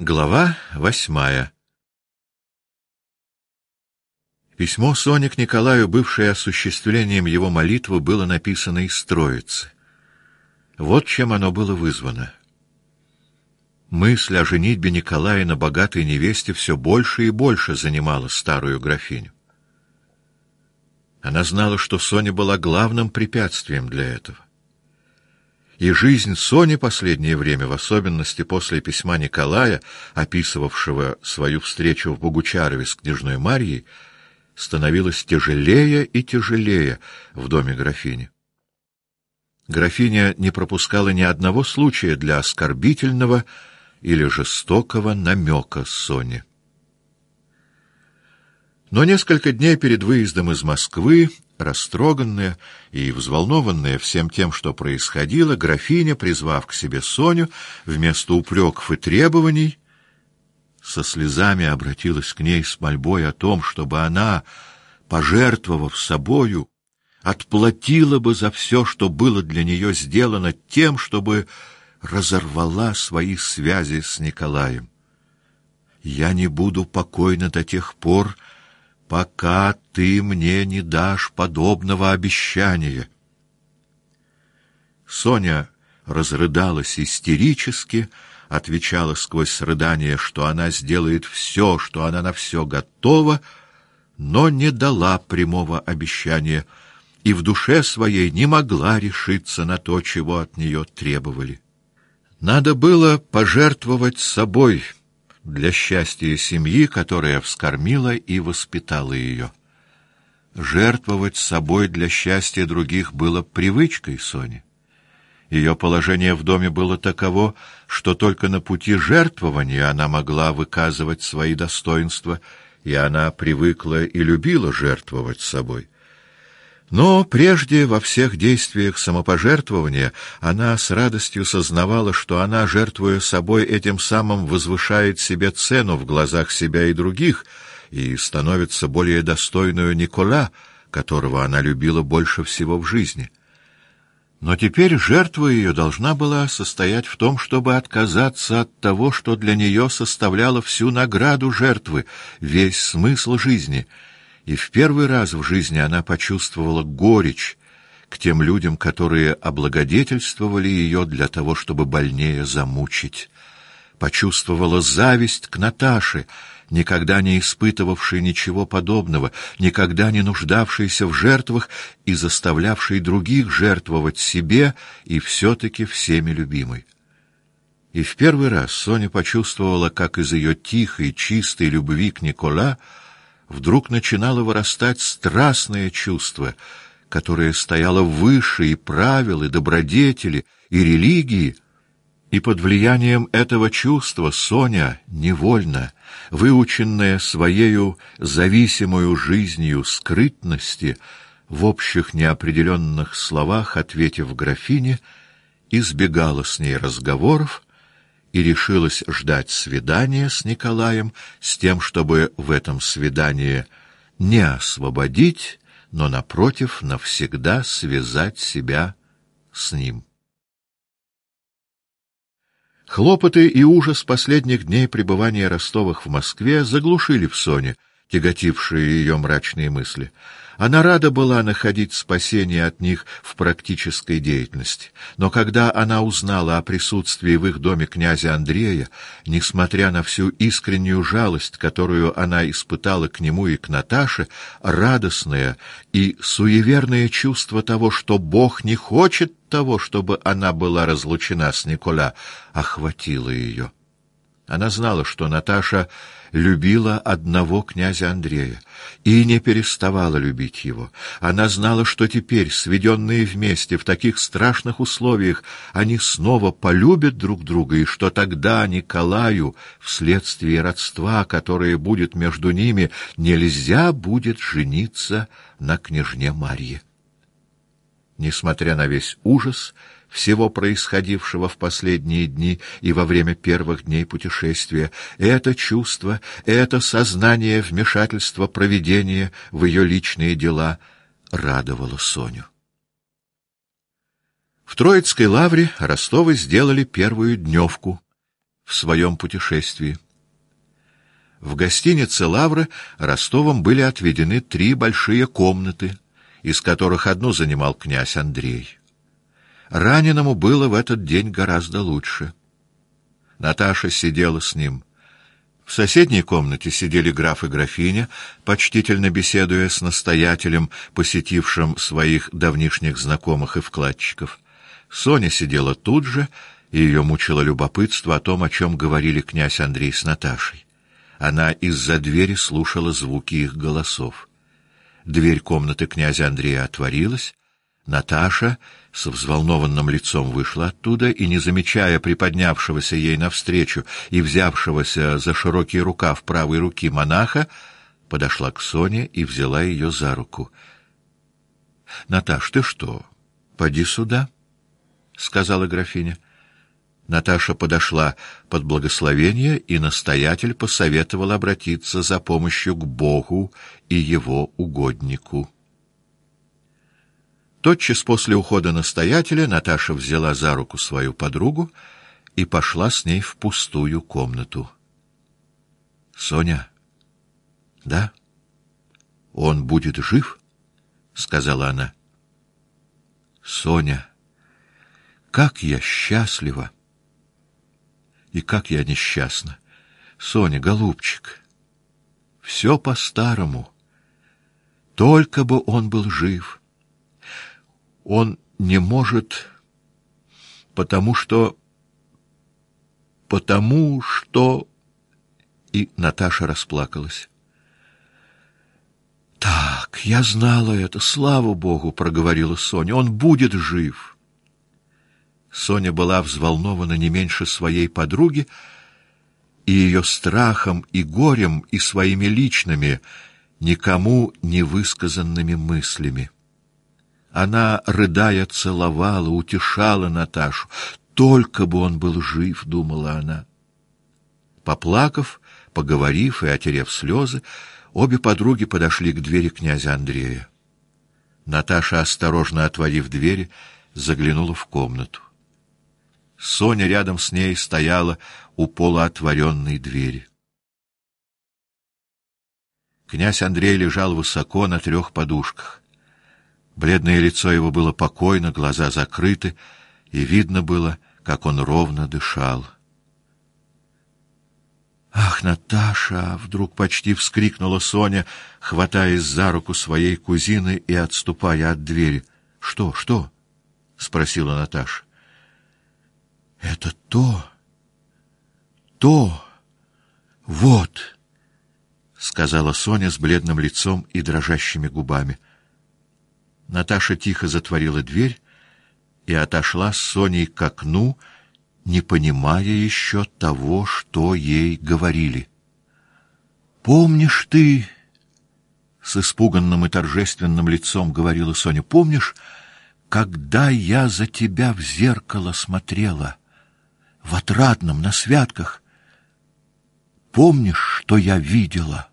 Глава 8. Письмо Сони к Николаю, бывшее осуществлением его молитвы, было написано из Троицы. Вот чем оно было вызвано. Мысль о женитьбе Николая на богатой невесте все больше и больше занимала старую графиню. Она знала, что Соня была главным препятствием для этого. И жизнь Сони последнее время, в особенности после письма Николая, описывавшего свою встречу в Богучарове с княжной Марьей, становилась тяжелее и тяжелее в доме графини. Графиня не пропускала ни одного случая для оскорбительного или жестокого намека Соне. Но несколько дней перед выездом из Москвы, растроганная и взволнованная всем тем, что происходило, графиня, призвав к себе Соню, вместо упреков и требований, со слезами обратилась к ней с мольбой о том, чтобы она, пожертвовав собою, отплатила бы за все, что было для нее сделано, тем, чтобы разорвала свои связи с Николаем. «Я не буду покойна до тех пор, пока ты мне не дашь подобного обещания». Соня разрыдалась истерически, отвечала сквозь рыдания, что она сделает все, что она на все готова, но не дала прямого обещания и в душе своей не могла решиться на то, чего от нее требовали. Надо было пожертвовать собой для счастья семьи, которая вскормила и воспитала ее. Жертвовать собой для счастья других было привычкой Сони. Ее положение в доме было таково, что только на пути жертвования она могла выказывать свои достоинства, и она привыкла и любила жертвовать собой. Но прежде во всех действиях самопожертвования она с радостью сознавала, что она, жертвуя собой, этим самым возвышает себе цену в глазах себя и других и становится более достойную Никола, которого она любила больше всего в жизни. Но теперь жертва ее должна была состоять в том, чтобы отказаться от того, что для нее составляло всю награду жертвы, весь смысл жизни. И в первый раз в жизни она почувствовала горечь к тем людям, которые облагодетельствовали ее для того, чтобы больнее замучить. Почувствовала зависть к Наташе, никогда не испытывавшей ничего подобного, никогда не нуждавшейся в жертвах и заставлявшей других жертвовать себе и все-таки всеми любимой. И в первый раз Соня почувствовала, как из ее тихой, чистой любви к Никола вдруг начинало вырастать страстное чувство, которое стояло выше и правил, и добродетели, и религии. И под влиянием этого чувства Соня невольно, выученная своею зависимою жизнью скрытности, в общих неопределенных словах, ответив графине, избегала с ней разговоров и решилась ждать свидания с Николаем с тем, чтобы в этом свидании не освободить, но, напротив, навсегда связать себя с ним. Хлопоты и ужас последних дней пребывания Ростовых в Москве заглушили в Соне тяготившие ее мрачные мысли. Она рада была находить спасение от них в практической деятельности. Но когда она узнала о присутствии в их доме князя Андрея, несмотря на всю искреннюю жалость, которую она испытала к нему и к Наташе, радостное и суеверное чувство того, что Бог не хочет того, чтобы она была разлучена с Никола, охватило ее. Она знала, что Наташа любила одного князя Андрея и не переставала любить его. Она знала, что теперь, сведенные вместе в таких страшных условиях, они снова полюбят друг друга, и что тогда Николаю, вследствие родства, которое будет между ними, нельзя будет жениться на княжне Марье. Несмотря на весь ужас всего происходившего в последние дни и во время первых дней путешествия, это чувство, это сознание вмешательства провидения в ее личные дела радовало Соню. В Троицкой лавре Ростовы сделали первую дневку, в своем путешествии. В гостинице «Лавры» Ростовым были отведены 3 большие комнаты, из которых одну занимал князь Андрей. Раненому было в этот день гораздо лучше. Наташа сидела с ним. В соседней комнате сидели граф и графиня, почтительно беседуя с настоятелем, посетившим своих давнишних знакомых и вкладчиков. Соня сидела тут же, и ее мучило любопытство о том, о чем говорили князь Андрей с Наташей. Она из-за двери слушала звуки их голосов. Дверь комнаты князя Андрея отворилась. Наташа с взволнованным лицом вышла оттуда и, не замечая приподнявшегося ей навстречу и взявшегося за широкий рукав правой руки монаха, подошла к Соне и взяла ее за руку. — Наташ, ты что? Поди сюда, — сказала графиня. Наташа подошла под благословение, и настоятель посоветовал обратиться за помощью к Богу и его угоднику. Тотчас после ухода настоятеля Наташа взяла за руку свою подругу и пошла с ней в пустую комнату. — Соня, да? Он будет жив? — сказала она. — Соня, как я счастлива! И как я несчастна! Соня, голубчик, все по-старому. Только бы он был жив. Он не может, потому что... И Наташа расплакалась. — Так, я знала это, слава Богу, — проговорила Соня, — он будет жив. Соня была взволнована не меньше своей подруги, и ее страхом и горем, и своими личными, никому не высказанными мыслями. Она, рыдая, целовала, утешала Наташу. Только бы он был жив, думала она. Поплакав, поговорив и отерев слезы, обе подруги подошли к двери князя Андрея. Наташа, осторожно отворив двери, заглянула в комнату. Соня рядом с ней стояла у полуотворенной двери. Князь Андрей лежал высоко на 3 подушках. Бледное лицо его было покойно, глаза закрыты, и видно было, как он ровно дышал. «Ах, Наташа!» — вдруг почти вскрикнула Соня, хватаясь за руку своей кузины и отступая от двери. «Что? — спросила Наташа. «Это вот», — сказала Соня с бледным лицом и дрожащими губами. Наташа тихо затворила дверь и отошла с Соней к окну, не понимая еще того, что ей говорили. «Помнишь ты, — с испуганным и торжественным лицом говорила Соня, — помнишь, когда я за тебя в зеркало смотрела, в Отрадном, на святках? Помнишь, что я видела?»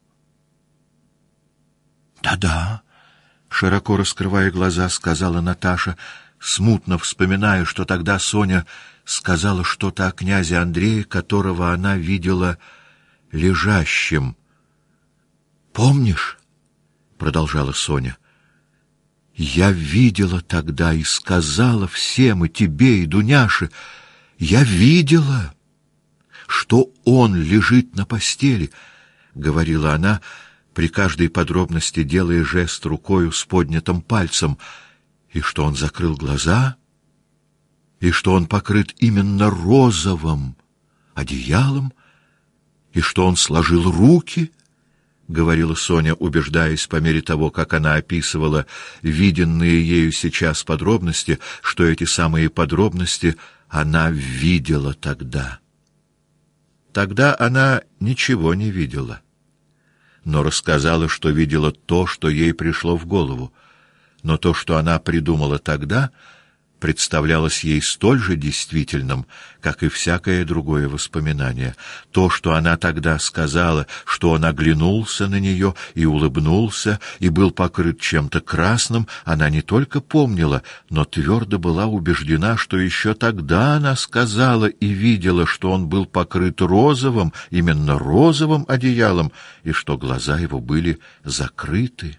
«Да-да», — широко раскрывая глаза, сказала Наташа, смутно вспоминая, что тогда Соня сказала что-то о князе Андрее, которого она видела лежащим. «Помнишь, — продолжала Соня, — я видела тогда и сказала всем, и тебе, и Дуняше, я видела, что он лежит на постели, — говорила она, при каждой подробности делая жест рукою с поднятым пальцем, и что он закрыл глаза, и что он покрыт именно розовым одеялом, и что он сложил руки, — говорила Соня, убеждаясь по мере того, как она описывала виденные ею сейчас подробности, что эти самые подробности она видела тогда. Тогда она ничего не видела, но рассказала, что видела то, что ей пришло в голову. Но то, что она придумала тогда, представлялось ей столь же действительным, как и всякое другое воспоминание. То, что она тогда сказала, что он оглянулся на нее и улыбнулся, и был покрыт чем-то красным, она не только помнила, но твердо была убеждена, что еще тогда она сказала и видела, что он был покрыт розовым, именно розовым одеялом, и что глаза его были закрыты.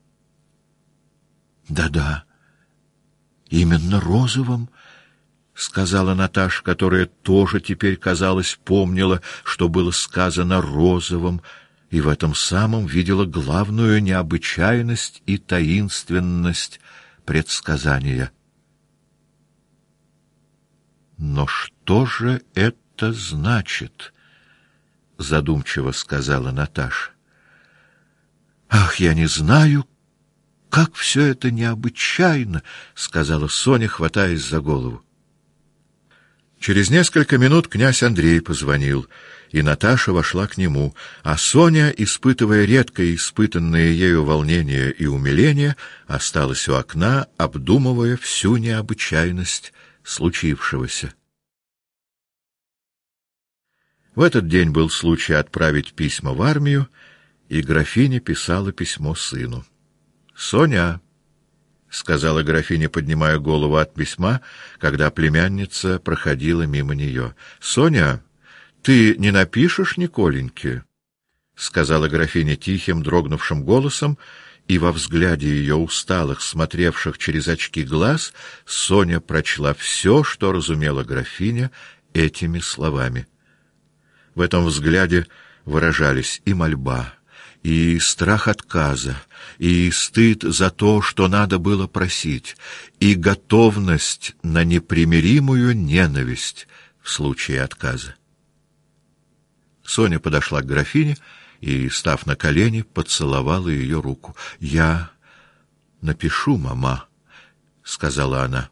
«Да-да, именно розовым», — сказала Наташа, которая тоже теперь, казалось, помнила, что было сказано розовым, и в этом самом видела главную необычайность и таинственность предсказания. «Но что же это значит?» — задумчиво сказала Наташа. «Ах, я не знаю, как все это необычайно!» — сказала Соня, хватаясь за голову. Через несколько минут князь Андрей позвонил, и Наташа вошла к нему, а Соня, испытывая редко испытанное ею волнение и умиление, осталась у окна, обдумывая всю необычайность случившегося. В этот день был случай отправить письма в армию, и графиня писала письмо сыну. «Соня», — сказала графиня, поднимая голову от письма, когда племянница проходила мимо нее. «Соня, ты не напишешь Николеньке?» — сказала графиня тихим, дрогнувшим голосом, и во взгляде ее усталых, смотревших через очки глаз, Соня прочла все, что разумела графиня этими словами. В этом взгляде выражались и мольба, и страх отказа, и стыд за то, что надо было просить, и готовность на непримиримую ненависть в случае отказа. Соня подошла к графине и, став на колени, поцеловала ее руку. «Я напишу, мама», — сказала она.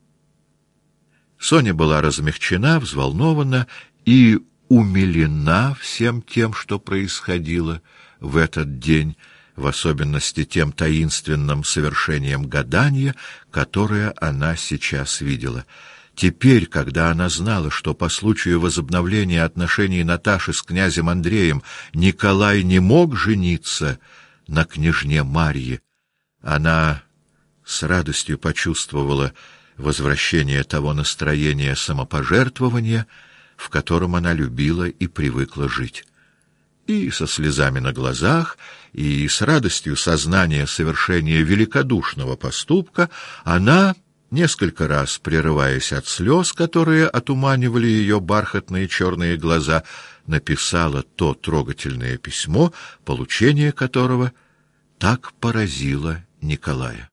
Соня была размягчена, взволнована и умилена всем тем, что происходило в этот день, в особенности тем таинственным совершением гадания, которое она сейчас видела. Теперь, когда она знала, что по случаю возобновления отношений Наташи с князем Андреем Николай не мог жениться на княжне Марье, она с радостью почувствовала возвращение того настроения самопожертвования, в котором она любила и привыкла жить. И со слезами на глазах, и с радостью сознания совершения великодушного поступка она, несколько раз прерываясь от слез, которые отуманивали ее бархатные черные глаза, написала то трогательное письмо, получение которого так поразило Николая.